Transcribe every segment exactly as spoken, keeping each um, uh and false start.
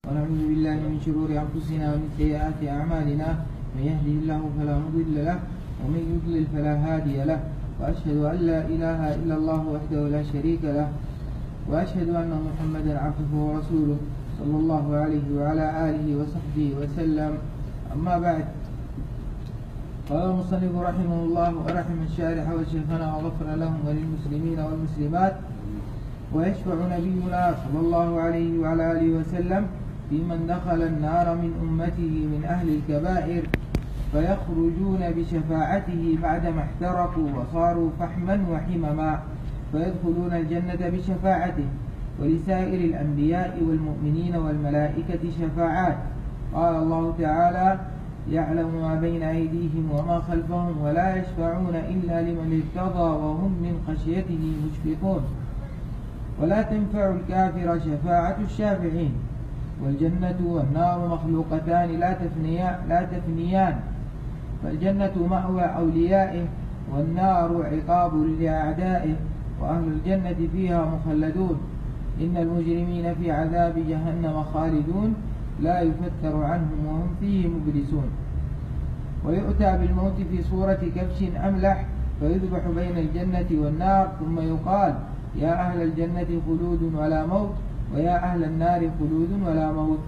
ونعوذ بالله من شرور أنفسنا ومن سيئات أعمالنا، من يهده الله فلا مضل له ومن يضلل فلا هادي له، وأشهد أن لا إله إلا الله وحده لا شريك له، وأشهد أن محمدا عبده ورسوله صلى الله عليه وعلى آله وصحبه وسلم. أما بعد، قال المصنف رحمه الله ورحم الشارح وشيخنا وغفر لهم وللمسلمين والمسلمات. ويشفع نبينا صلى الله عليه وعلى آله وسلم في من دخل النار من أمته من أهل الكبائر، فيخرجون بشفاعته بعدما احترقوا وصاروا فحما وحمما، فيدخلون الجنة بشفاعته. ولسائر الأنبياء والمؤمنين والملائكة شفاعات. قال الله تعالى: يعلم ما بين أيديهم وما خلفهم ولا يشفعون إلا لمن ارتضى وهم من خشيته مشفقون. ولا تنفع الكافر شفاعة الشافعين. والجنة والنار مخلوقتان لا تفنيان, لا تفنيان فالجنة مأوى أوليائه، والنار عقاب لأعدائه، وأهل الجنة فيها مخلدون. إن المجرمين في عذاب جهنم خالدون، لا يفتر عنهم وهم فيه مبلسون. ويؤتى بالموت في صورة كبش أملح، فيذبح بين الجنة والنار، ثم يقال: يا أهل الجنة خلود ولا موت، ويا أهل النار خلود ولا موت.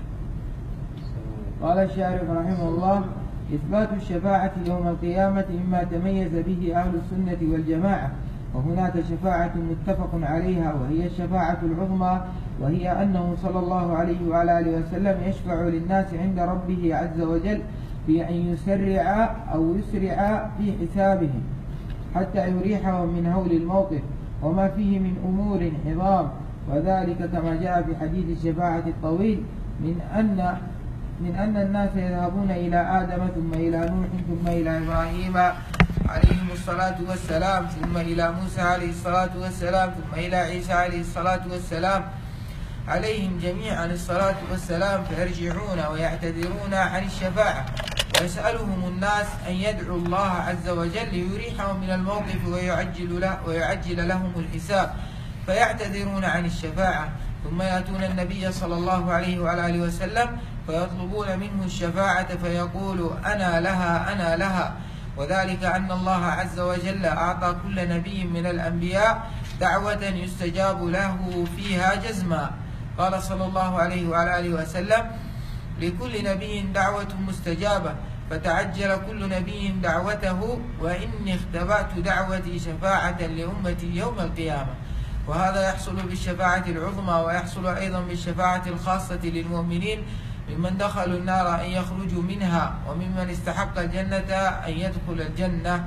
قال الشارح رحمه الله: إثبات الشفاعة يوم القيامة مما تميز به أهل السنة والجماعة. وهناك شفاعة متفق عليها، وهي الشفاعة العظمى، وهي أنه صلى الله عليه وعلى آله وسلم يشفع للناس عند ربه عز وجل في أن يسرع أو يسرع في حسابهم حتى يريحهم من هول الموقف وما فيه من أمور عظام. وذلك كما جاء في حديث الشفاعة الطويل من أن من أن الناس يذهبون إلى آدم، ثم إلى نوح، ثم إلى إبراهيم عليهم الصلاة والسلام، ثم إلى موسى عليه الصلاة والسلام، ثم إلى عيسى عليه الصلاة والسلام، عليهم جميعا الصلاة والسلام، فيرجعون ويعتذرون عن الشفاعة، ويسألهم الناس أن يدعوا الله عز وجل ليريحهم من الموقف ويعجل, له ويعجل لهم الحساب، فيعتذرون عن الشفاعة. ثم يأتون النبي صلى الله عليه وعلى آله وسلم فيطلبون منه الشفاعة، فيقول: أنا لها أنا لها. وذلك أن الله عز وجل أعطى كل نبي من الأنبياء دعوة يستجاب له فيها جزما. قال صلى الله عليه وعلى آله وسلم: لكل نبي دعوة مستجابة، فتعجل كل نبي دعوته، وإني اختبأت دعوتي شفاعة لأمتي يوم القيامة. وهذا يحصل بالشفاعة العظمى، ويحصل أيضا بالشفاعة الخاصة للمؤمنين ممن دخلوا النار أن يخرجوا منها، وممن استحق الجنة أن يدخل الجنة.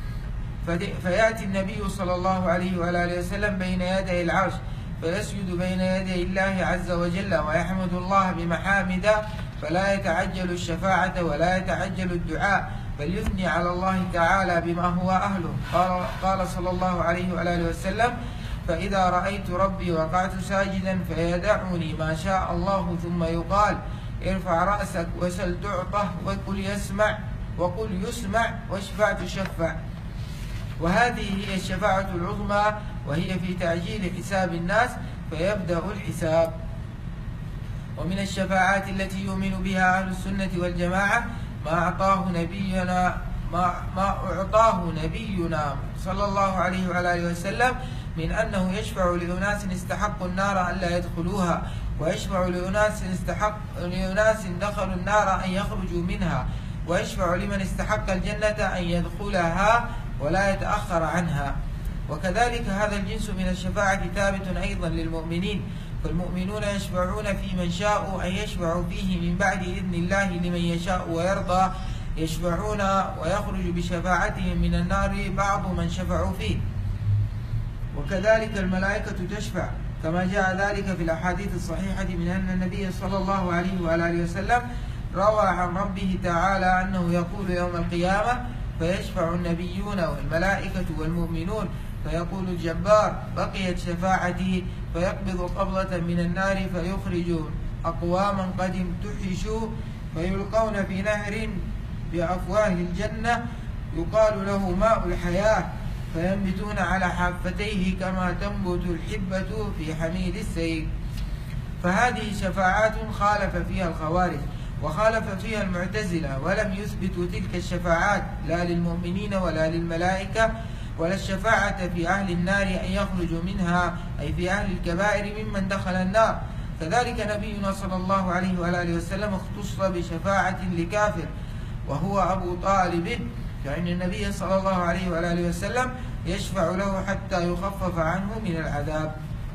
فيأتي النبي صلى الله عليه وعلى آله وسلم بين يدي العرش، فيسجد بين يدي الله عز وجل ويحمد الله بمحامد، فلا يتعجل الشفاعة ولا يتعجل الدعاء، بل يثني على الله تعالى بما هو أهله. قال, قال صلى الله عليه وعلى آله وسلم: فإذا رأيت ربي وقعت ساجدا فيدعني ما شاء الله، ثم يقال: ارفع رأسك وسل تعطه، وقل يسمع وقل يسمع واشفع تشفع. وهذه هي الشفاعة العظمى، وهي في تعجيل حساب الناس فيبدأ الحساب. ومن الشفاعات التي يؤمن بها أهل السنة والجماعة ما أعطاه نبينا ما, ما أعطاه نبينا صلى الله عليه وعلى آله وسلم من أنه يشفع لأناس استحقوا النار أن لا يدخلوها، ويشفع لأناس استحق لأناس دخلوا النار أن يخرجوا منها، ويشفع لمن استحق الجنة أن يدخلها ولا يتأخر عنها. وكذلك هذا الجنس من الشفاعة ثابت أيضا للمؤمنين، فالمؤمنون يشفعون في من شاءوا أن يشفعوا فيه من بعد إذن الله لمن يشاء ويرضى، يشفعون ويخرج بشفاعتهم من النار بعض من شفعوا فيه. وكذلك الملائكة تشفع، كما جاء ذلك في الأحاديث الصحيحة من أن النبي صلى الله عليه وعلى آله وسلم روى عن ربه تعالى أنه يقول يوم القيامة: فيشفع النبيون والملائكة والمؤمنون، فيقول الجبار: بقيت شفاعتي، فيقبض قبضة من النار فيخرج أقواما قد امتحشوا، فيلقون في نهر بأفواه الجنة يقال له ماء الحياة، فينبتون على حافتيه كما تنبت الحبة في حميد السيل. فهذه شفاعات خالف فيها الخوارج وخالف فيها المعتزلة، ولم يثبتوا تلك الشفاعات لا للمؤمنين ولا للملائكة، ولا الشفاعة في أهل النار أن يخرجوا منها، أي في أهل الكبائر ممن دخل النار. كذلك نبينا صلى الله عليه وآله وسلم اختص بشفاعة لكافر وهو أبو طالب، فإن النبي صلى الله عليه وآله وسلم يشفع له حتى يخفف عنه من العذاب.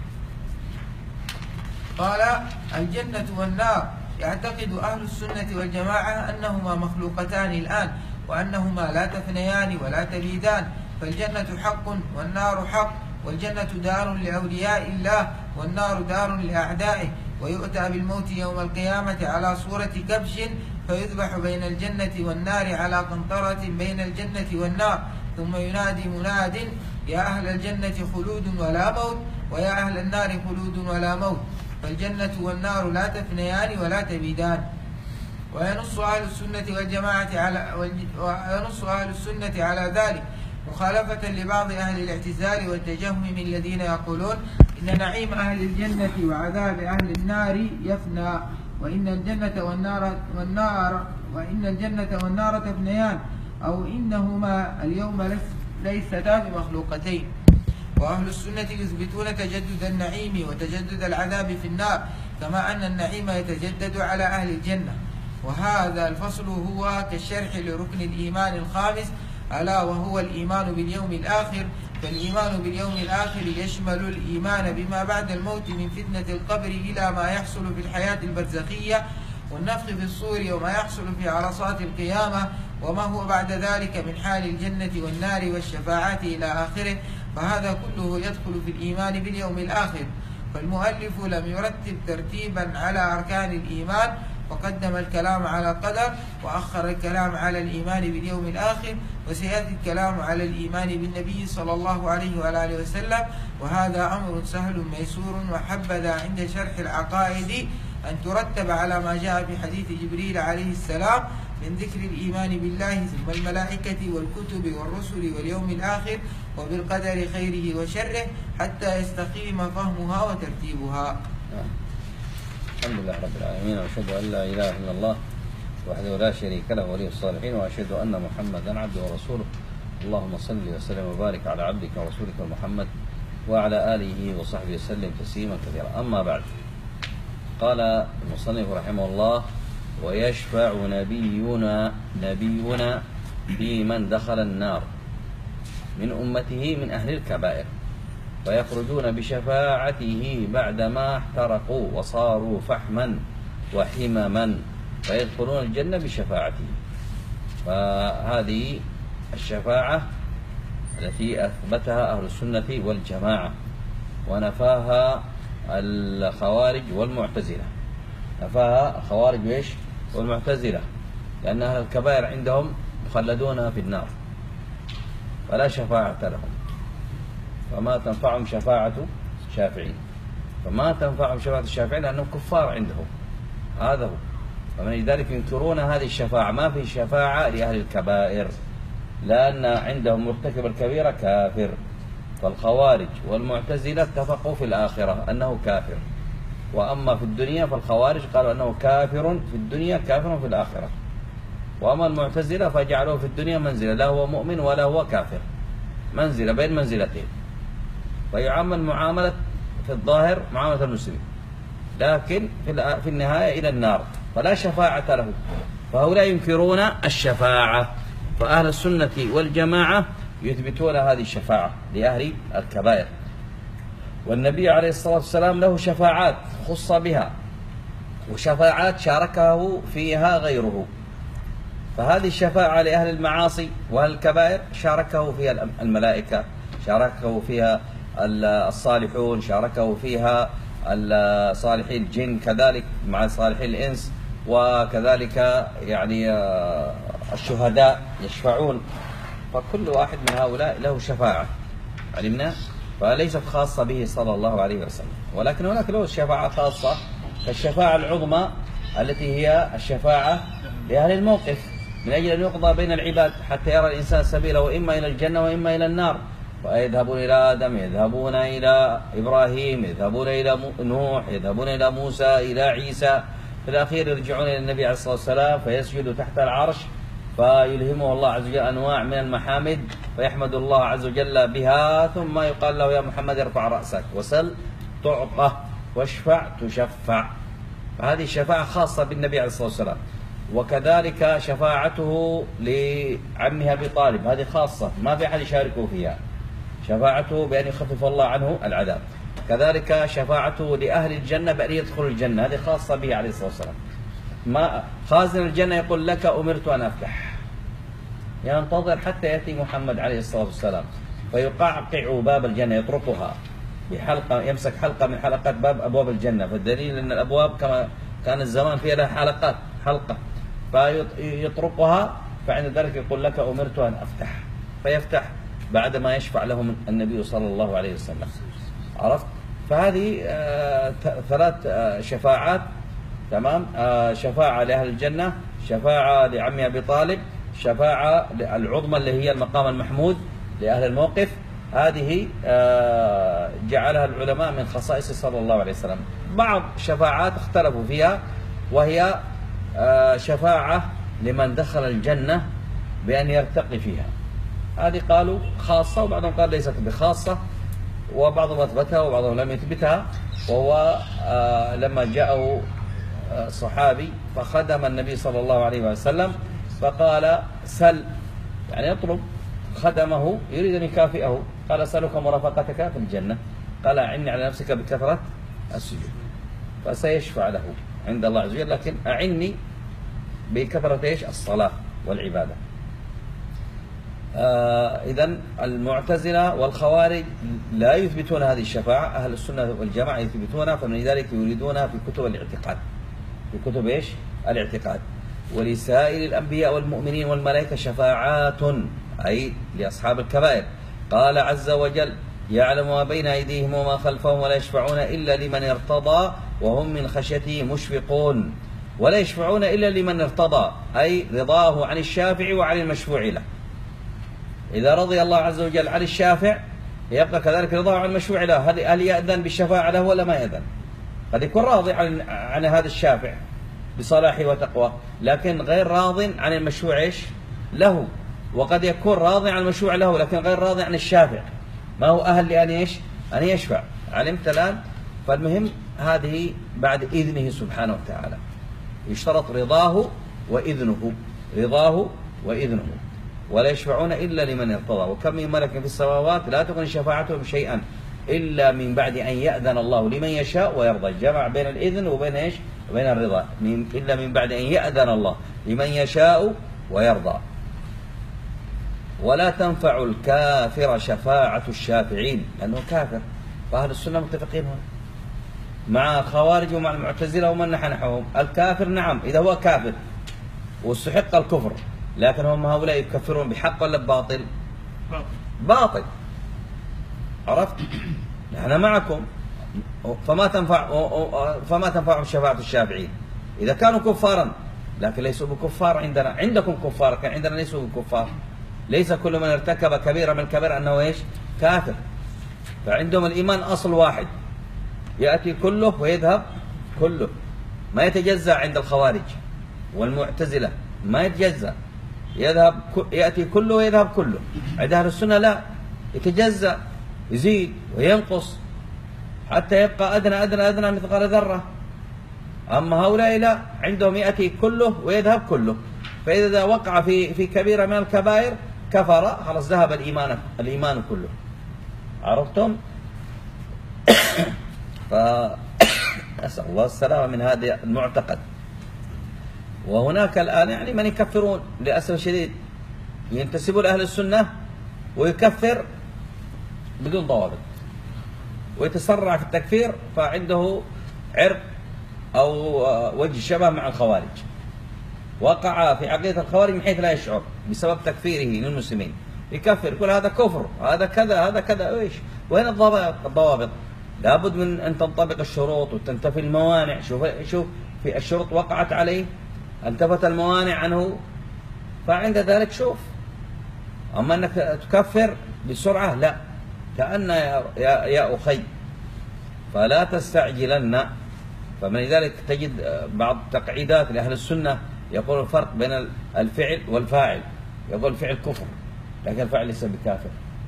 قال: الجنة والنار. يعتقد أهل السنة والجماعة أنهما مخلوقتان الآن، وأنهما لا تفنيان ولا تبيدان، فالجنة حق والنار حق، والجنة دار لأولياء الله والنار دار لأعدائه، ويؤتى بالموت يوم القيامة على صورة كبش فيذبح بين الجنة والنار على قنطرة بين الجنة والنار، ثم ينادي مناد: يا أهل الجنة خلود ولا موت، ويا أهل النار خلود ولا موت، فالجنة والنار لا تفنيان ولا تبيدان. وينص أهل السنة والجماعة على وينص أهل السنة على ذلك، مخالفة لبعض أهل الاعتزال والتجهم الذين يقولون إن نعيم أهل الجنة وعذاب أهل النار يفنى، وإن الجنة والنار والنار وإن الجنة والنار تفنيان، أو إنهما اليوم ليستا بمخلوقتين. وأهل السنة يثبتون تجدد النعيم وتجدد العذاب في النار، كما أن النعيم يتجدد على أهل الجنة. وهذا الفصل هو كالشرح لركن الإيمان الخامس، ألا وهو الإيمان باليوم الآخر. فالإيمان باليوم الآخر يشمل الإيمان بما بعد الموت من فتنة القبر إلى ما يحصل في الحياة البرزخية والنفخ في الصور وما يحصل في عرصات القيامة، وما هو بعد ذلك من حال الجنة والنار والشفاعات إلى آخره، فهذا كله يدخل في الإيمان باليوم الآخر. فالمؤلف لم يرتب ترتيبا على أركان الإيمان، وقدم الكلام على القدر وأخر الكلام على الإيمان باليوم الآخر، وسيأتي الكلام على الإيمان بالنبي صلى الله عليه وآله وسلم، وهذا أمر سهل ميسور. وحبذا عند شرح العقائد أن ترتب على ما جاء في حديث جبريل عليه السلام من ذكر الإيمان بالله ثم الملائكة والكتب والرسل واليوم الآخر وبالقدر خيره وشره، حتى يستقيم فهمها وترتيبها. الحمد لله رب العالمين، وأشهد أن لا إله إلا الله وحده لا شريك له ولي الصالحين، وأشهد أن محمدا عبده ورسوله. اللهم صل وسلم وبارك على عبدك ورسولك محمد وعلى آله وصحبه وسلم تسليما كثيرا. أما بعد، قال المصنف رحمه الله: ويشفع نبينا نبينا في من دخل النار من أمته من أهل الكبائر، فيخرجون بشفاعته بعدما احترقوا وصاروا فحما وحمما، فيدخلون الجنة بشفاعته. فهذه الشفاعة التي أثبتها أهل السنة والجماعة، ونفاها الخوارج والمعتزلة. نفاها الخوارج وإيش؟ والمعتزلة، لأن أهل الكبائر عندهم مخلدون في النار فلا شفاعة لهم، فما تنفعهم شفاعة الشافعين، فما تنفعهم شفاعة الشافعين لأنهم كفار عندهم. هذا هو. فمن ذلك ينكرون هذه الشفاعة، ما في شفاعة لأهل الكبائر، لأن عندهم مرتكب الكبيرة كافر. فالخوارج والمعتزلة اتفقوا في الآخرة أنه كافر، وأما في الدنيا فالخوارج قالوا أنه كافر في الدنيا كافر في الآخرة، وأما المعتزلة فجعلوه في الدنيا منزلة، لا هو مؤمن ولا هو كافر، منزلة بين منزلتين، فيعامل معاملة في الظاهر معاملة المسلم، لكن في النهاية إلى النار، فلا شفاعة له. فهؤلاء ينكرون الشفاعة، فأهل السنة والجماعة يثبتون هذه الشفاعة لأهل الكبائر. والنبي عليه الصلاة والسلام له شفاعات خص بها، وشفاعات شاركه فيها غيره. فهذه الشفاعة لأهل المعاصي وأهل الكبائر شاركه فيها الملائكة، شاركه فيها الصالحون، شاركه فيها صالحي الجن كذلك مع صالحي الإنس، وكذلك يعني الشهداء يشفعون. فكل واحد من هؤلاء له شفاعة علمنا، فليست خاصة به صلى الله عليه وسلم، ولكن هناك له شفاعة خاصة كالشفاعة العظمى التي هي الشفاعة لأهل الموقف، من أجل أن يقضى بين العباد حتى يرى الإنسان سبيله إما إلى الجنة وإما إلى النار، ويذهبون إلى آدم، يذهبون إلى إبراهيم، يذهبون إلى نوح، يذهبون إلى موسى، إلى عيسى، في الأخير يرجعون إلى النبي عليه الصلاة والسلام فيسجد تحت العرش فيلهمه الله عز وجل أنواع من المحامد فيحمد الله عز وجل بها، ثم يقال له يا محمد ارفع رأسك وسل تعطى واشفع تشفع. فهذه الشفاعة خاصة بالنبي عليه الصلاة والسلام. وكذلك شفاعته لعمه أبي طالب هذه خاصة ما في أحد يشاركه فيها، شفاعته بأن يخفف الله عنه العذاب. كذلك شفاعته لأهل الجنة بأن يدخلوا الجنة هذه خاصة به عليه الصلاة والسلام. ما خازن الجنة يقول لك أمرت أن أفتح، ينتظر حتى يأتي محمد عليه الصلاة والسلام فيقعقع باب الجنة يطرقها بحلقة، يمسك حلقة من حلقات باب أبواب الجنة، فالدليل أن الأبواب كما كان الزمان فيها لها حلقات حلقة فيطرقها، فعند ذلك يقول لك أمرت أن أفتح فيفتح بعدما يشفع لهم النبي صلى الله عليه وسلم. عرفت؟ فهذه آه ثلاث آه شفاعات، تمام؟ آه شفاعة لأهل الجنة، شفاعة لعم أبي طالب، شفاعة العظمى اللي هي المقام المحمود لأهل الموقف. هذه آه جعلها العلماء من خصائص صلى الله عليه وسلم. بعض شفاعات اختلفوا فيها، وهي آه شفاعة لمن دخل الجنة بأن يرتقي فيها، هذه قالوا خاصة وبعضهم قال ليست بخاصة، وبعضهم أثبتها وبعضهم لم يثبتها. وهو آه لما جاءه آه صحابي فخدم النبي صلى الله عليه وسلم فقال سل، يعني يطلب، خدمه يريد أن يكافئه، قال أسألك مرافقتك في الجنة، قال أعني على نفسك بكثرة السجود، فسيشفع له عند الله عز وجل، لكن أعني بكثرة إيش؟ الصلاة والعبادة. آه إذن المعتزلة والخوارج لا يثبتون هذه الشفاعة، أهل السنة والجماعة يثبتونها، فمن ذلك يريدونها في كتب الاعتقاد، في كتب إيش؟ الاعتقاد. ولسائر الأنبياء والمؤمنين والملائكة شفاعات، أي لأصحاب الكبائر. قال عز وجل يعلم ما بين أيديهم وما خلفهم ولا يشفعون إلا لمن ارتضى وهم من خشيته مشفقون. ولا يشفعون إلا لمن ارتضى، أي رضاه عن الشافع وعن المشفوع له. إذا رضي الله عز وجل عن الشافع يبقى كذلك رضاه عن المشفوع له. هل يأذن بالشفاعة له ولا ما يأذن؟ قد يكون راضي عن, عن هذا الشافع بصلاحه وتقوى، لكن غير راض عن المشفوع إيش له. وقد يكون راضي عن المشروع له لكن غير راضي عن الشافع، ما هو أهل لأن إيش؟ أن يشفع. علمت الآن؟ فالمهم هذه بعد إذنه سبحانه وتعالى، يشترط رضاه وإذنه، رضاه وإذنه. ولا يشفعون إلا لمن ارتضى. وكم من ملك في السماوات لا تغني شفاعتهم شيئا إلا من بعد أن يأذن الله لمن يشاء ويرضى. جمع بين الإذن وبين إيش؟ وبين الرضا. من إلا من بعد أن يأذن الله لمن يشاء ويرضى. ولا تنفع الكافر شفاعة الشافعين لأنه كافر، فأهل السنة متفقين هنا مع الخوارج ومع المعتزلة ومن نحى نحوهم. الكافر نعم إذا هو كافر واستحق الكفر، لكن هم هؤلاء يكفرون بحق ولا بباطل؟ باطل. عرفت؟ نحن معكم. فما تنفع فما تنفعهم شفاعة الشافعين إذا كانوا كفارا، لكن ليسوا بكفار عندنا. عندكم كفار، كان عندنا ليسوا بكفار. ليس كل من ارتكب كبيرة من الكبائر أنه إيش؟ كافر. فعندهم الإيمان أصل واحد يأتي كله ويذهب كله، ما يتجزأ. عند الخوارج والمعتزلة ما يتجزأ، يذهب يأتي كله ويذهب كله. عند أهل السنة لا، يتجزأ، يزيد وينقص حتى يبقى أدنى أدنى أدنى مثقال ذرة. أما هؤلاء لا، عندهم يأتي كله ويذهب كله. فإذا وقع في في كبيرة من الكبائر كفر، خلاص ذهب الإيمان الإيمان كله. عرفتم؟ فأسأل الله السلامة من هذا المعتقد. وهناك الآن يعني من يكفرون للأسف الشديد، ينتسبون لأهل السنة ويكفر بدون ضوابط ويتسرع في التكفير، فعنده عرق أو وجه شبه مع الخوارج. وقع في عقيدة الخوارج من حيث لا يشعر بسبب تكفيره للمسلمين، يكفر كل هذا كفر، هذا كذا هذا كذا. ايش؟ وين الضوابط؟ الضوابط لابد من أن تنطبق الشروط وتنتفي الموانع. شوف شوف في الشروط وقعت عليه، انتفت الموانع عنه، فعند ذلك شوف. أما أنك تكفر بسرعة لا، كأن يا, يا, يا أخي فلا تستعجلن. فمن ذلك تجد بعض تقعيدات لأهل السنة يقول الفرق بين الفعل والفاعل، يقول الفعل كفر لكن الفاعل ليس بكافر.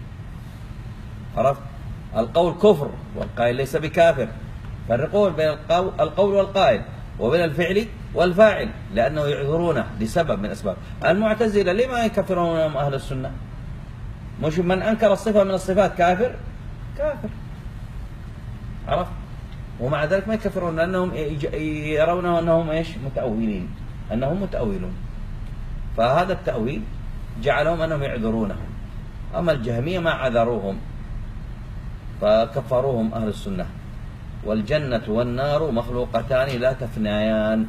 عرفت؟ القول كفر والقائل ليس بكافر، فرقوا بين القول, القول والقائل وبين الفعل والفاعل لأنه يعذرونه لسبب من أسباب. المعتزلة لما يكفرونهم أهل السنة؟ مش من أنكر الصفة من الصفات كافر كافر، عرفت؟ ومع ذلك ما يكفرون لأنهم يرونه أنهم إيش؟ متأولين، أنهم متأولون. فهذا التأويل جعلهم أنهم يعذرونهم. أما الجهمية ما عذروهم فكفروهم أهل السنة. والجنة والنار مخلوقتان لا تفنيان،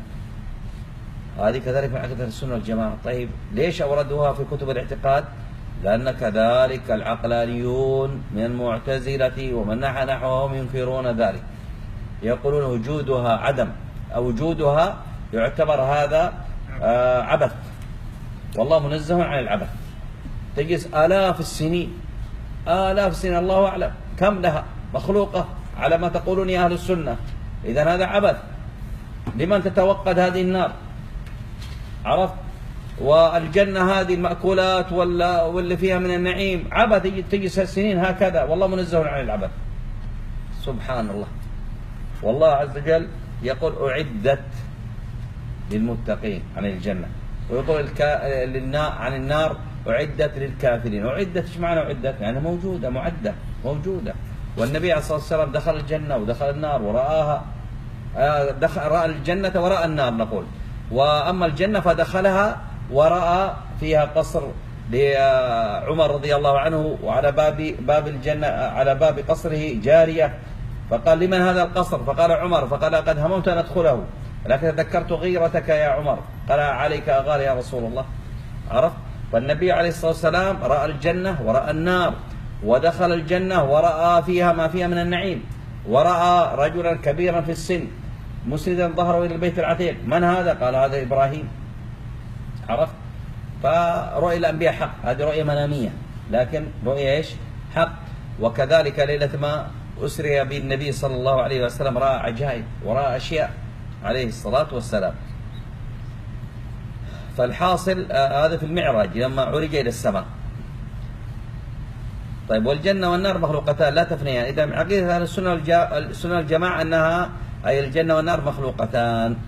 هذه كذلك من عقيدة السنة والجماعة. طيب ليش أوردوها في كتب الاعتقاد؟ لأن كذلك العقلانيون من المعتزلة ومن نحى نحوهم ينكرون ذلك، يقولون وجودها عدم أو وجودها يعتبر هذا آه عبث، والله منزه عن العبث. تجلس آلاف السنين آلاف السنين الله أعلم كم لها مخلوقة على ما تقولون يا أهل السنة، إذن هذا عبث. لمن تتوقد هذه النار؟ عرفت؟ والجنة هذه المأكولات ولا واللي فيها من النعيم عبث، تجلس السنين هكذا والله منزه عن العبث. سبحان الله. والله عز وجل يقول أعدت للمتقين عن الجنة، ويقول الكا... للنا... عن النار أعدت للكافرين. أعدت إيش معنى أعدت؟ يعني موجودة معدة موجودة. والنبي عليه الصلاة والسلام دخل الجنة ودخل النار ورآها، دخل رأى الجنة ورأى النار نقول. وأما الجنة فدخلها ورأى فيها قصر لعمر رضي الله عنه، وعلى باب باب الجنة على باب قصره جارية، فقال لمن هذا القصر؟ فقال عمر، فقال قد هممت أن أدخله لكن تذكرت غيرتك يا عمر، قال عليك أغار يا رسول الله. عرفت؟ فالنبي عليه الصلاة والسلام رأى الجنة ورأى النار، ودخل الجنة ورأى فيها ما فيها من النعيم، ورأى رجلا كبيرا في السن مسندا ظهره إلى البيت العتيق. من هذا؟ قال هذا إبراهيم. عرفت؟ فرؤيا الأنبياء حق، هذه رؤية منامية لكن رؤية إيش؟ حق. وكذلك ليلة ما أسري بالنبي صلى الله عليه وسلم رأى عجائب ورأى أشياء عليه الصلاة والسلام. فالحاصل آه هذا في المعراج لما عرج إلى السماء. طيب والجنة والنار مخلوقتان لا تفنيان. إذا من عقيدة أهل السنة والجماعة أنها أي الجنة والنار مخلوقتان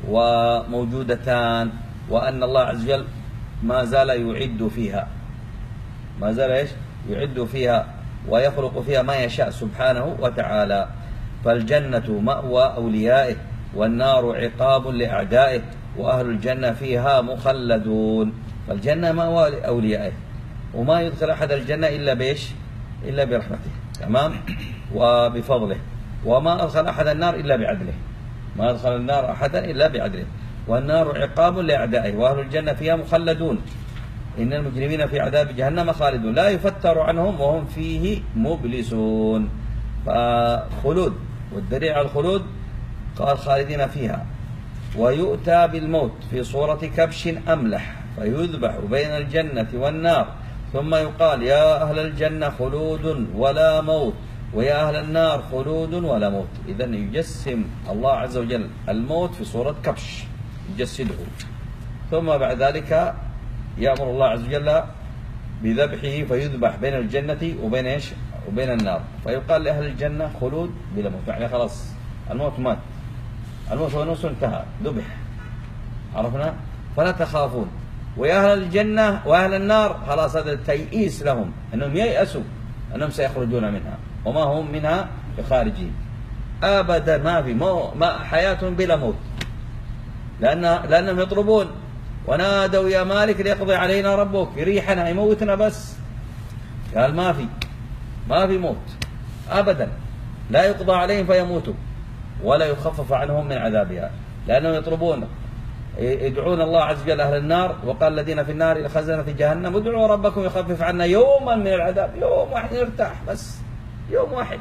وموجودتان، وأن الله عز وجل ما زال يعد فيها، ما زال إيش؟ يعد فيها ويخلق فيها ما يشاء سبحانه وتعالى. فالجنة مأوى أوليائه والنار عقاب لأعدائه، وأهل الجنة فيها مخلدون. فالجنة مأوى لأوليائه، وما يدخل أحد الجنة إلا بإيش؟ إلا برحمته، تمام؟ وبفضله. وما أدخل أحد النار إلا بعدله، ما أدخل النار أحدا إلا بعدله. والنار عقاب لأعدائه، وأهل الجنة فيها مخلدون. إن المجرمين في عذاب جهنم خالدون لا يفتر عنهم وهم فيه مبلسون. فخلود، والدليل على الخلود قال خالدين فيها. ويؤتى بالموت في صورة كبش أملح فيذبح بين الجنة والنار، ثم يقال يا أهل الجنة خلود ولا موت، ويا أهل النار خلود ولا موت. إذن يجسم الله عز وجل الموت في صورة كبش يجسده، ثم بعد ذلك يأمر الله عز وجل بذبحه فيذبح بين الجنة وبين إيش؟ وبين النار، فيقال لأهل الجنة خلود بلا موت، يعني خلاص الموت مات، الموت ونوس انتهى ذبح. عرفنا؟ فلا تخافون. ويا أهل الجنة وأهل النار خلاص هذا التيئيس لهم، أنهم ييأسوا أنهم سيخرجون منها وما هم منها بخارجين أبدا. ما في مو ما حياة بلا موت، لأن لأنهم يطلبون ونادوا يا مالك ليقضي علينا ربك، يريحنا يموتنا بس. قال ما في ما في موت أبدا، لا يقضى عليهم فيموتوا ولا يخفف عنهم من عذابها، لأنهم يطلبون يدعون الله عز وجل أهل النار. وقال الذين في النار لخزنة جهنم ادعوا ربكم يخفف عنا يوما من العذاب، يوم واحد نرتاح بس، يوم واحد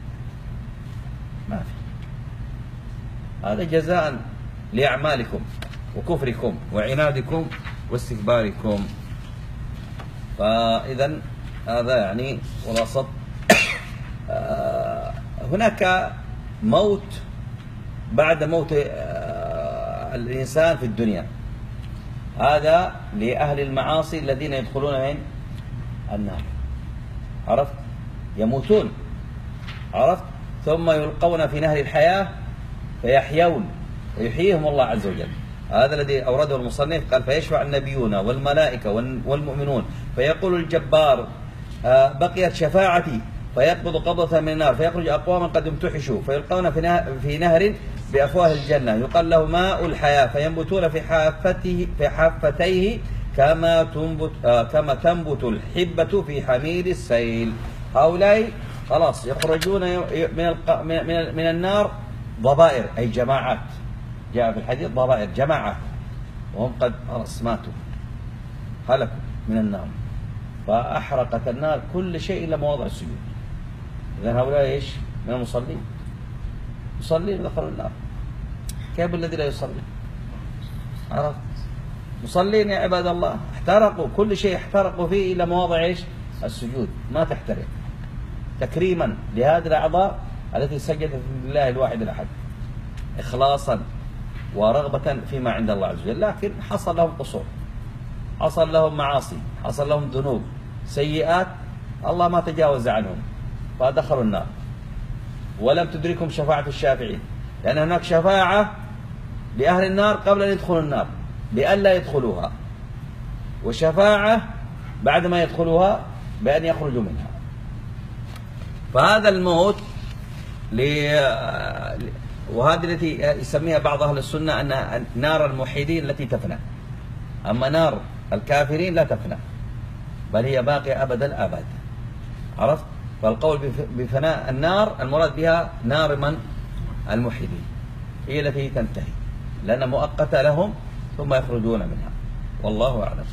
ما في. هذا جزاء لأعمالكم وكفركم وعنادكم واستكباركم. فإذا هذا يعني خلاصة هناك موت بعد موت الإنسان في الدنيا، هذا لأهل المعاصي الذين يدخلون من النار، عرفت؟ يموتون، عرفت؟ ثم يلقون في نهر الحياة فيحيون ويحييهم الله عز وجل. هذا الذي أورده المصنف، قال فيشفع النبيون والملائكة والمؤمنون فيقول الجبار بقيت شفاعتي، فيقبض قبضة من النار فيخرج أقواما قد امتحشوا فيلقون في نهر بأفواه الجنة يقال له ماء الحياة فينبتون في حافته في حافتيه كما تنبت كما تنبت الحبة في حمير السيل. هؤلاء خلاص يخرجون من من من النار ضبائر، أي جماعات، جاء في الحديث ضبائر جماعة، وهم قد خلاص ماتوا هلكوا من النار، فأحرقت النار كل شيء إلا مواضع السجود. إذن هؤلاء إيش؟ من المصلين، مصلين دخلوا النار. كيف الذي لا يصلي؟ عرفت؟ مصلين يا عباد الله، احترقوا كل شيء، احترقوا فيه إلى مواضع إيش؟ السجود، ما تحترق، تكريما لهذه الأعضاء التي سجدت لله الواحد الأحد، إخلاصا ورغبة فيما عند الله عز وجل. لكن حصل لهم قصور، حصل لهم معاصي، حصل لهم ذنوب سيئات، الله ما تجاوز عنهم فدخلوا النار. ولم تدركهم شفاعة الشافعين، لأن هناك شفاعة لأهل النار قبل أن يدخلوا النار بأن لا يدخلوها، وشفاعة بعد ما يدخلوها بأن يخرجوا منها. فهذا الموت ل... وهذه التي يسميها بعض أهل السنة أن نار الموحدين التي تفنى، أما نار الكافرين لا تفنى بل هي باقية أبد الآباد، عرفت؟ فالقول بفناء النار المراد بها نار من؟ الموحدين، هي التي تنتهي لأن مؤقتة لهم ثم يخرجون منها، والله أعلم.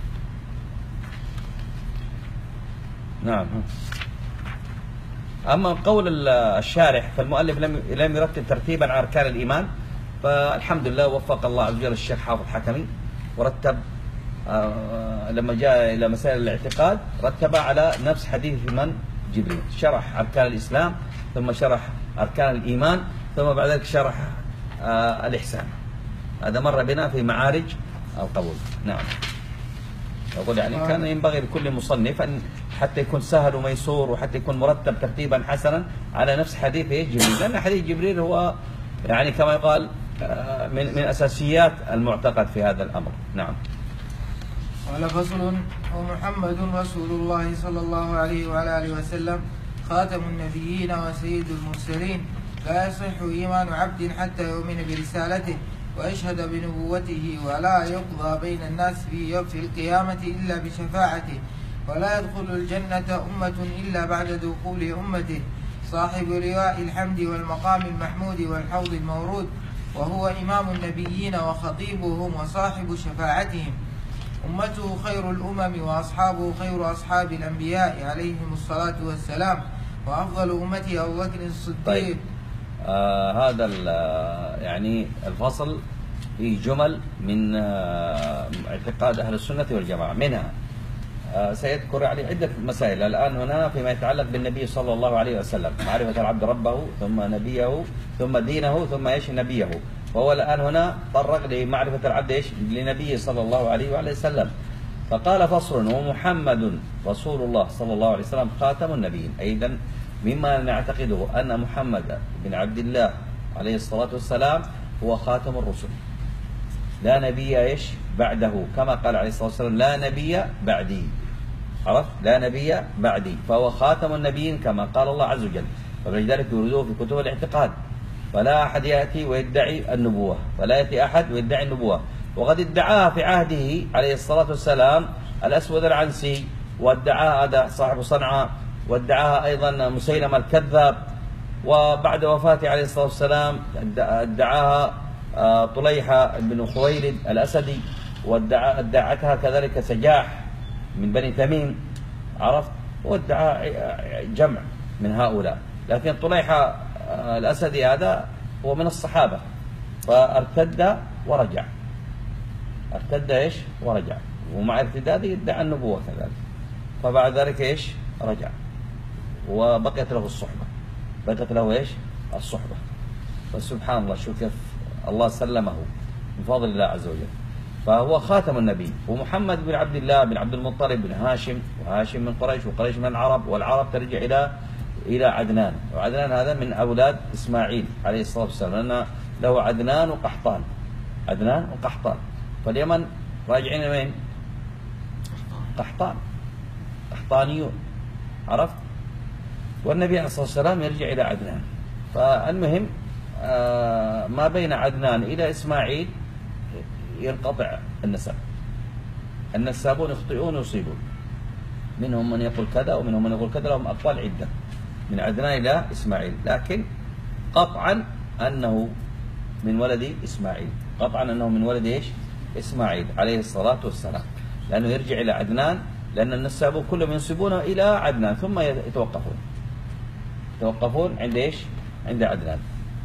نعم. أما قول الشارح فالمؤلف لم لم يرتب ترتيبا على أركان الإيمان، فالحمد لله وفق الله عز وجل الشيخ حافظ حكمي ورتب آه لما جاء إلى مسائل الاعتقاد رتب على نفس حديث من؟ جبريل، شرح أركان الإسلام ثم شرح أركان الإيمان ثم بعد ذلك شرح آه الإحسان. هذا مر بنا في معارج القبول. نعم. أقول يعني كان ينبغي لكل مصنف أن حتى يكون سهل وميسور وحتى يكون مرتب ترتيبا حسنا على نفس حديث جبريل، لأن حديث جبريل هو يعني كما يقال من من أساسيات المعتقد في هذا الأمر. نعم. قال فصل: ومحمد رسول الله صلى الله عليه وعلى آله وسلم خاتم النبيين وسيد المرسلين، لا يصح إيمان عبد حتى يؤمن برسالته ويشهد بنبوته، ولا يقضى بين الناس في القيامة إلا بشفاعته، ولا يدخل الجنة أمة إلا بعد دخول أمته، صاحب لواء الحمد والمقام المحمود والحوض المورود، وهو إمام النبيين وخطيبهم وصاحب شفاعتهم. أمته خير الأمم وأصحابه خير أصحاب الأنبياء عليهم الصلاة والسلام، وأفضل أمتي أبو بكر الصديق. طيب. آه هذا يعني الفصل فيه جمل من آه اعتقاد أهل السنة والجماعة، منها آه سيذكر يعني عدة مسائل الآن هنا فيما يتعلق بالنبي صلى الله عليه وسلم، معرفة العبد ربه ثم نبيه ثم دينه ثم ايش نبيه، وهو الآن هنا طرق لمعرفة العبد ايش لنبيه صلى الله عليه وعليه وسلم. فقال فصل: ومحمد رسول الله صلى الله عليه وسلم خاتم النبيين. أيضا مما نعتقده أن محمد بن عبد الله عليه الصلاة والسلام هو خاتم الرسل، لا نبي ايش بعده، كما قال عليه الصلاة والسلام: لا نبي بعدي، عرفت؟ لا نبي بعدي، فهو خاتم النبيين كما قال الله عز وجل. فلذلك يوردوه في كتب الاعتقاد، فلا أحد يأتي ويدعي النبوة، فلا يأتي أحد ويدعي النبوة. وقد ادعاها في عهده عليه الصلاة والسلام الأسود العنسي، وادعاها هذا صاحب صنعاء، وادعاها أيضا مسيلمة الكذاب، وبعد وفاته عليه الصلاة والسلام ادعاها طليحة بن خويلد الأسدي، وادعتها كذلك سجاح من بني تميم، عرفت؟ وادعى جمع من هؤلاء، لكن طليحة الأسدي هذا هو من الصحابة، فارتد ورجع، ارتد ايش ورجع، ومع ارتداده ادعى النبوة كذلك، فبعد ذلك ايش رجع. وبقيت له الصحبة، بقيت له إيش؟ الصحبة. فسبحان الله، شو كيف الله سلمه من فضل الله عز وجل. فهو خاتم النبي. ومحمد بن عبد الله بن عبد المطلب بن هاشم، وهاشم من قريش، وقريش من العرب، والعرب ترجع إلى إلى عدنان، وعدنان هذا من أولاد إسماعيل عليه الصلاة والسلام، لأن له عدنان وقحطان، عدنان وقحطان. فاليمن راجعين وين؟ قحطان، قحطانيون، عرفت؟ والنبي عليه الصلاة والسلام يرجع إلى عدنان. فالمهم آه ما بين عدنان إلى إسماعيل ينقطع النسب، النسابون يخطئون ويصيبون، منهم من يقول كذا ومنهم من يقول كذا، لهم أقوال عدة من عدنان إلى إسماعيل، لكن قطعا أنه من ولد إسماعيل، قطعا أنه من ولد إيش؟ إسماعيل عليه الصلاة والسلام، لأنه يرجع إلى عدنان، لأن النسابون كلهم ينسبونه إلى عدنان ثم يتوقفون يتوقفون عند إيش؟ عند عدنان.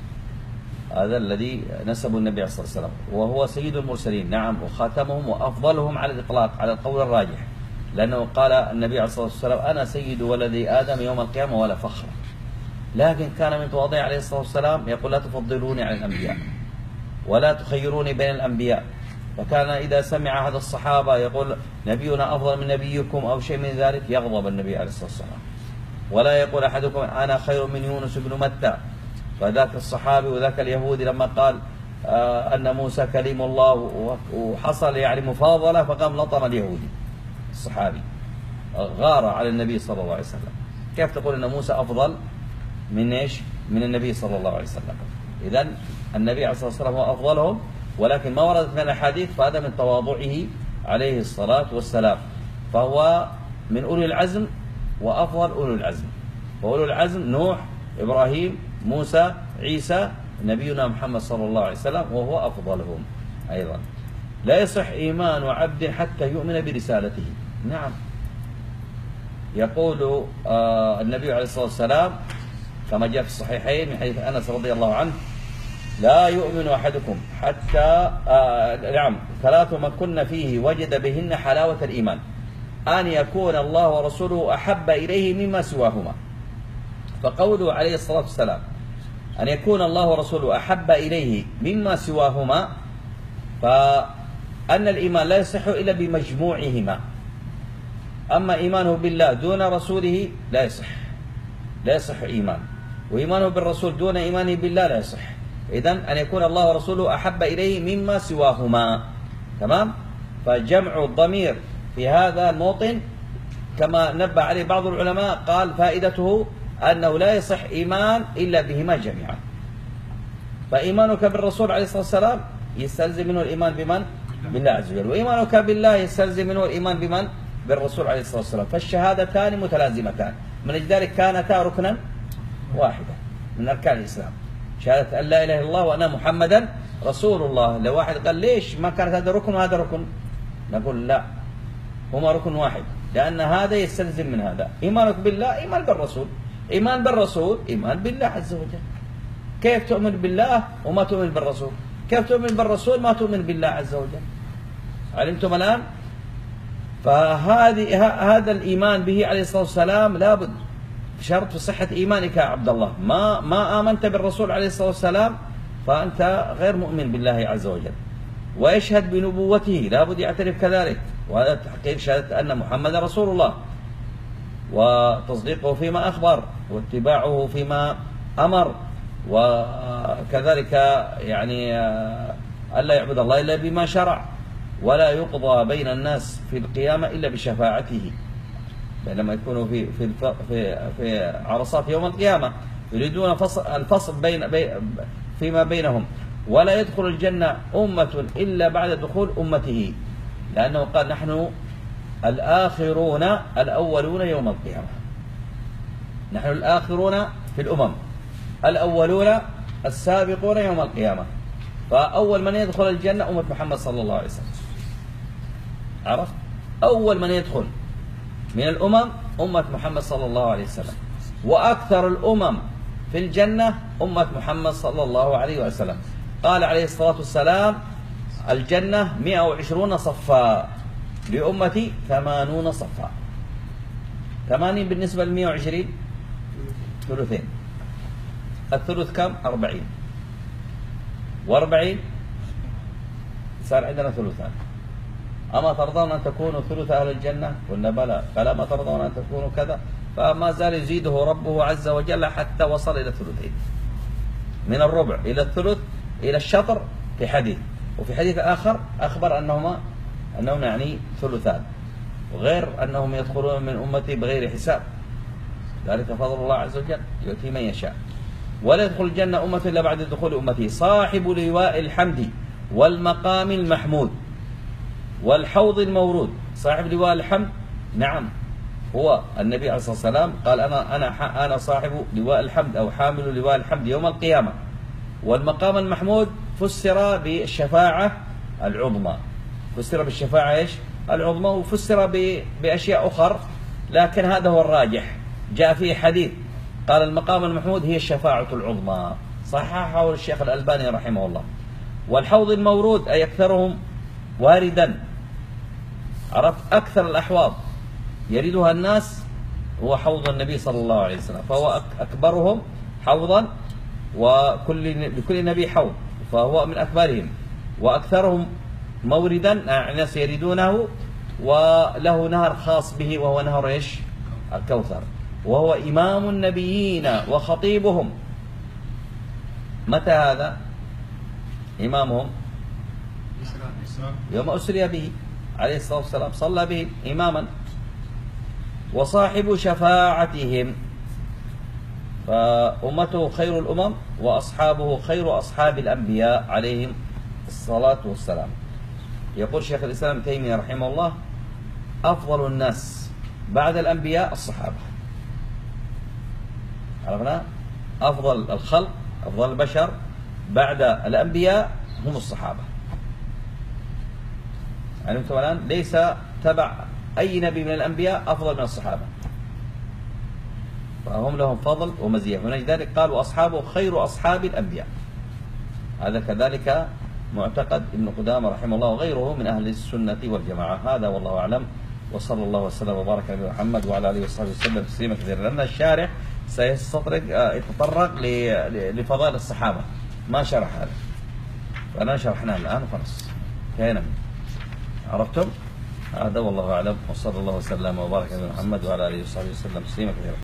هذا الذي نسبه النبي عليه الصلاة والسلام، وهو سيد المرسلين، نعم، وخاتمهم وأفضلهم على الإطلاق على القول الراجح، لأنه قال النبي عليه الصلاة والسلام: أنا سيد ولد آدم يوم القيامة ولا فخر. لكن كان من تواضعه عليه الصلاة والسلام يقول: لا تفضلوني على الأنبياء ولا تخيروني بين الأنبياء. فكان إذا سمع هذا الصحابة يقول نبينا أفضل من نبيكم أو شيء من ذلك يغضب النبي عليه الصلاة والسلام، ولا يقول أحدكم أنا خير من يونس بن متى. فذاك الصحابي وذاك اليهودي لما قال آه أن موسى كليم الله وحصل يعني مفاضلة، فقام لطم اليهودي الصحابي، غار على النبي صلى الله عليه وسلم. كيف تقول أن موسى أفضل من إيش؟ من النبي صلى الله عليه وسلم. إذن النبي عليه الصلاة والسلام هو أفضلهم، ولكن ما وردت من الحديث، فهذا من تواضعه عليه الصلاة والسلام. فهو من أولي العزم وأفضل أولي العزم، وأولي العزم نوح، إبراهيم، موسى، عيسى، نبينا محمد صلى الله عليه وسلم، وهو أفضلهم أيضا. لا يصح إيمان عبد حتى يؤمن برسالته. نعم، يقول آه النبي عليه الصلاة والسلام كما جاء في الصحيحين من حديث أنس رضي الله عنه: لا يؤمن أحدكم حتى آه نعم ثلاث ما كن فيه وجد بهن حلاوة الإيمان: أن يكون الله ورسوله أحب إليه مما سواهما. فقوله عليه الصلاة والسلام أن يكون الله ورسوله أحب إليه مما سواهما، فأن الإيمان لا يصح إلا بمجموعهما. أما إيمانه بالله دون رسوله لا يصح، لا يصح إيمان، وإيمانه بالرسول دون إيمانه بالله لا يصح. إذن أن يكون الله ورسوله أحب إليه مما سواهما. تمام؟ فجمع الضمير في هذا الموطن كما نبه عليه بعض العلماء قال فائدته أنه لا يصح إيمان إلا بهما جميعا. فإيمانك بالرسول عليه الصلاة والسلام يستلزم منه الإيمان بمن؟ بالله عز وجل، وإيمانك بالله يستلزم منه الإيمان بمن؟ بالرسول عليه الصلاة والسلام. فالشهادتان متلازمتان، من أجل ذلك كانتا ركنا واحدا من أركان الإسلام، شهادة أن لا إله إلا الله وأن محمدا رسول الله. لو واحد قال ليش ما كانت هذا ركن وهذا ركن، نقول لا، هما ركن واحد، لأن هذا يستلزم من هذا. إيمانك بالله إيمان بالرسول، إيمان بالرسول إيمان بالله عز وجل. كيف تؤمن بالله وما تؤمن بالرسول؟ كيف تؤمن بالرسول ما تؤمن بالله عز وجل؟ علمتم الآن؟ فهذه هذا الإيمان به عليه الصلاة والسلام لابد، شرط في صحة إيمانك يا عبد الله. ما ما آمنت بالرسول عليه الصلاة والسلام فأنت غير مؤمن بالله عز وجل. ويشهد بنبوته، لابد يعترف كذلك، وهذا تحقيق شهادة أن محمد رسول الله، وتصديقه فيما أخبر، واتباعه فيما أمر، وكذلك يعني ألا يعبد الله إلا بما شرع، ولا يقضى بين الناس في القيامة إلا بشفاعته. لما يكونوا في في في في عرصات يوم القيامة يريدون فصل الفصل بين فيما بينهم، ولا يدخل الجنة أمة إلا بعد دخول أمته، لأنه قال نحن الآخرون الأولون يوم القيامة، نحن الآخرون في الأمم، الأولون السابقون يوم القيامة. فأول من يدخل الجنة أمة محمد صلى الله عليه وسلم، عرفت؟ أول من يدخل من الأمم أمة محمد صلى الله عليه وسلم، وأكثر الأمم في الجنة أمة محمد صلى الله عليه وسلم. قال عليه الصلاة والسلام الجنة مئة وعشرون صفا، لأمتي ثمانون صفا. ثمانين بالنسبة للمئة وعشرين ثلثين. الثلث كم؟ أربعين، وأربعين صار عندنا ثلثان. أما ترضون أن تكونوا ثلث أهل الجنة؟ قلنا بلى. قال أما ترضون أن تكونوا كذا؟ فما زال يزيده ربه عز وجل حتى وصل إلى الثلثين، من الربع إلى الثلث إلى الشطر في حديث. وفي حديث آخر أخبر أنهما أنهم يعني ثلثان، وغير أنهم يدخلون من أمتي بغير حساب. ذلك فضل الله عز وجل يؤتي من يشاء. ولا يدخل الجنة أمة إلا بعد دخول أمته. صاحب لواء الحمد والمقام المحمود والحوض المورود. صاحب لواء الحمد نعم هو النبي عليه الصلاة والسلام قال أنا أنا أنا صاحب لواء الحمد أو حامل لواء الحمد يوم القيامة. والمقام المحمود فسر بالشفاعة العظمى، فسر بالشفاعة إيش؟ العظمى، وفسر بأشياء أخرى، لكن هذا هو الراجح. جاء فيه حديث قال المقام المحمود هي الشفاعة العظمى، صححه الشيخ الألباني رحمه الله. والحوض المورود أي أكثرهم واردا، عرفت؟ أكثر الأحواض يريدها الناس هو حوض النبي صلى الله عليه وسلم، فهو أكبرهم حوضا، وكل لكل نبي حوض فهو من أكبرهم. وأكثرهم موردا الناس يريدونه، وله نهر خاص به وهو نهر إيش؟ الكوثر، وهو إمام النبيين وخطيبهم. متى هذا؟ إمامهم يوم أسري به عليه الصلاة والسلام، صلى به إماما. وصاحب شفاعتهم، فأمته خير الأمم وأصحابه خير أصحاب الأنبياء عليهم الصلاة والسلام. يقول شيخ الإسلام ابن تيمية رحمه الله أفضل الناس بعد الأنبياء الصحابة. عرفنا؟ أفضل الخلق، أفضل البشر بعد الأنبياء هم الصحابة. علمتم الآن؟ ليس تبع أي نبي من الأنبياء أفضل من الصحابة، فهم لهم فضل ومزية. من ذلك قال وأصحابه خير أصحاب الأنبياء. هذا كذلك معتقد ابن قدامة رحمه الله وغيره من أهل السنة والجماعة. هذا والله أعلم، وصلى الله وسلم وبارك على محمد وعلى آله وصحبه وسلم تسليما كثيرا. لأن الشارح سيستطرق يتطرق لفضائل الصحابة، ما شرح هذا، فأنا شرحناه الآن وخلاص انتهينا. عرفتم؟ هذا والله أعلم، وصلى الله وسلم وبارك على محمد وعلى آله وصحبه وسلم تسليما كثيرا.